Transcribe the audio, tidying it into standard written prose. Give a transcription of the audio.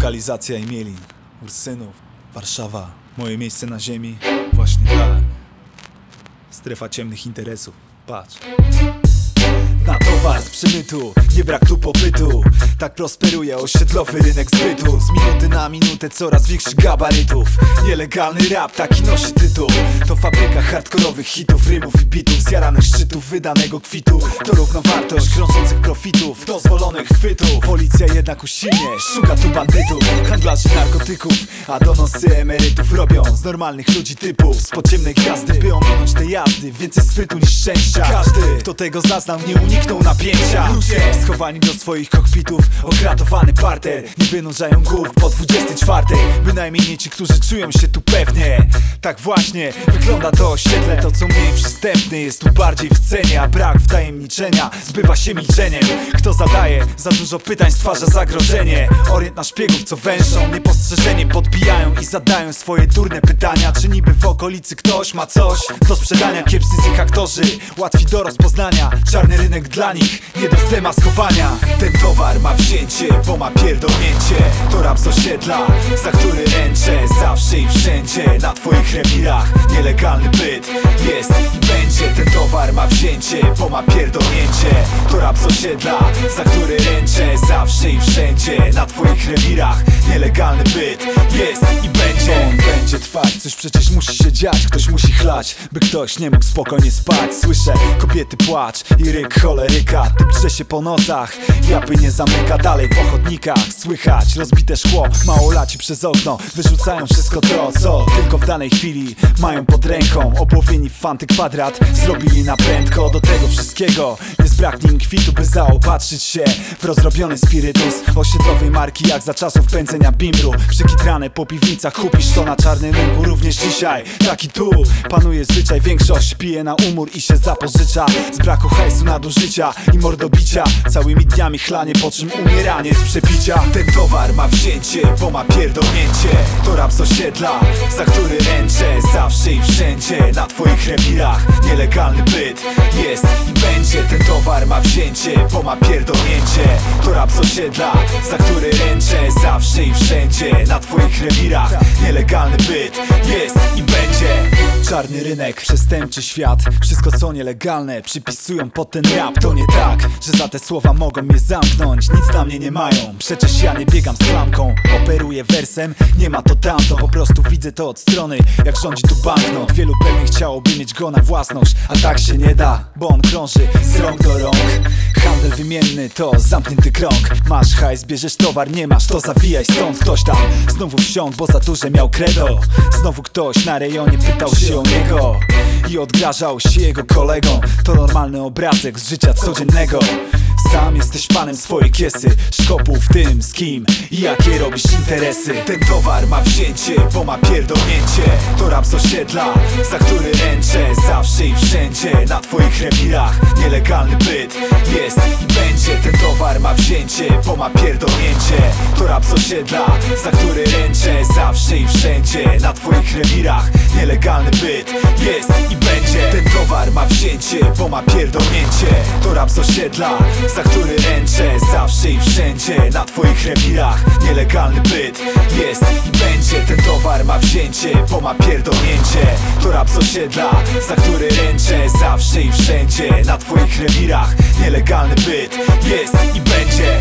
Lokalizacja Imielin, Ursynów, Warszawa. Moje miejsce na ziemi, właśnie tak. Strefa ciemnych interesów, patrz. Na towar z przemytu, nie brak tu popytu. Tak prosperuje osiedlowy rynek zbytu. Z minuty na minutę coraz większych gabarytów. Nielegalny rap, taki nosi tytuł. To fabryka hardkorowych hitów, rymów i bitów. Zjaranych szczytów, wydanego kwitu. To równowartość krążących profitów, dozwolonych chwytów. Policja jednak usilnie szuka tu bandytów, handlarzy narkotyków, a donosy emerytów robią z normalnych ludzi typów z podziemnej gwiazdy, by ominąć te jazdy. Więcej sprytu niż szczęścia. Każdy, kto tego zaznał, nie uniknął napięcia. Ludzie schowani do swoich kokpitów, okratowany parter, nie wynurzają głów po 24. Bynajmniej nie ci, którzy czują się tu pewnie. Tak właśnie wygląda to osiedle. To co mniej przystępne jest tu bardziej w cenie, a brak wtajemniczenia zbywa się milczeniem. Kto zadaje za dużo pytań, stwarza zagrożenie. Orient na szpiegów, co węszą niepostrzeżenie, podbijają i zadają swoje durne pytania. Czy niby w okolicy ktoś ma coś do sprzedania? Kiepscy z ich aktorzy, łatwi do rozpoznania. Czarny rynek dla nich, nie do zdemaskowania. Ten towar ma wzięcie, bo ma pierdolnięcie. To rap z osiedla, za który ręczę zawsze i wszędzie. Na twoich rewirach nielegalny byt jest i będzie. Ten towar ma wzięcie, bo ma pierdolnięcie. To rap z osiedla, za który ręczę zawsze i wszędzie. Na twoich rewirach nielegalny byt jest i będzie. On będzie trwać, coś przecież musi się dziać. Ktoś musi chlać, by ktoś nie mógł spokojnie spać. Słyszę kobiety płacz i ryk choleryka. Typ drze się po nocach, japy nie zamyka. Dalej po chodnikach słychać rozbite szkło. Małolaci przez okno wyrzucają wszystko to, co tylko w danej chwili mają pod ręką. Obłowieni w fanty kwadrat zrobili na prędko. Do tego wszystkiego nie zbraknie im kwitu, by zaopatrzyć się w rozrobiony spirytus osiedlowej marki, jak za czasów pędzenia bimbru. Przykitrane po piwnicach, kupisz to na czarnym rynku. Również dzisiaj taki tu panuje zwyczaj. Większość pije na umór i się zapożycza z braku hajsu, nadużycia i mordobicia. Całymi dniami chlanie, po czym umieranie z przepicia. Ten towar ma wzięcie, bo ma pierdolnięcie. To rap z osiedla, za który ręczę zawsze i wszędzie. Na twoich rewirach nielegalny byt jest i będzie. Ten towar ma wzięcie, bo ma pierdolnięcie. To rap z osiedla, za który ręczę zawsze i wszędzie. Na twoich rewirach nielegalny byt jest i będzie. Czarny rynek, przestępczy świat. Wszystko co nielegalne przypisują pod ten rap. To nie tak, że za te słowa mogą mnie zamknąć. Nic na mnie nie mają, przecież ja nie biegam z klamką. Operuję wersem, nie ma to tamto. Po prostu widzę to od strony, jak rządzi tu banknot. Wielu pewnie chciałoby mieć go na własność, a tak się nie da, bo on krąży z rąk do rąk. Handel wymienny to zamknięty krąg. Masz hajs, bierzesz towar, nie masz, to zawijaj stąd. Ktoś tam znowu wsiąkł, bo za duże miał credo. Znowu ktoś na rejonie pytał się o niego i odgrażał się jego kolegą. To normalny obrazek z życia codziennego. Sam jesteś panem swojej kiesy, szkopu w tym z kim i jakie robisz interesy. Ten towar ma wzięcie, bo ma pierdolnięcie. To rap z osiedla, za który ręczę zawsze i wszędzie. Na twoich rewirach nielegalny byt jest i będzie. Ten towar ma wzięcie, bo ma pierdolnięcie. To rap z osiedla, za który ręczę zawsze i wszędzie. Na twoich rewirach nielegalny byt jest i będzie. Ten towar ma wzięcie, bo ma pierdolnięcie. To rap z osiedla, za który ręczę zawsze i wszędzie. Na twoich rewirach nielegalny byt jest i będzie. Ten towar ma wzięcie, bo ma pierdolnięcie. To rap z osiedla, za który ręczę zawsze i wszędzie. Na twoich rewirach nielegalny byt jest i będzie.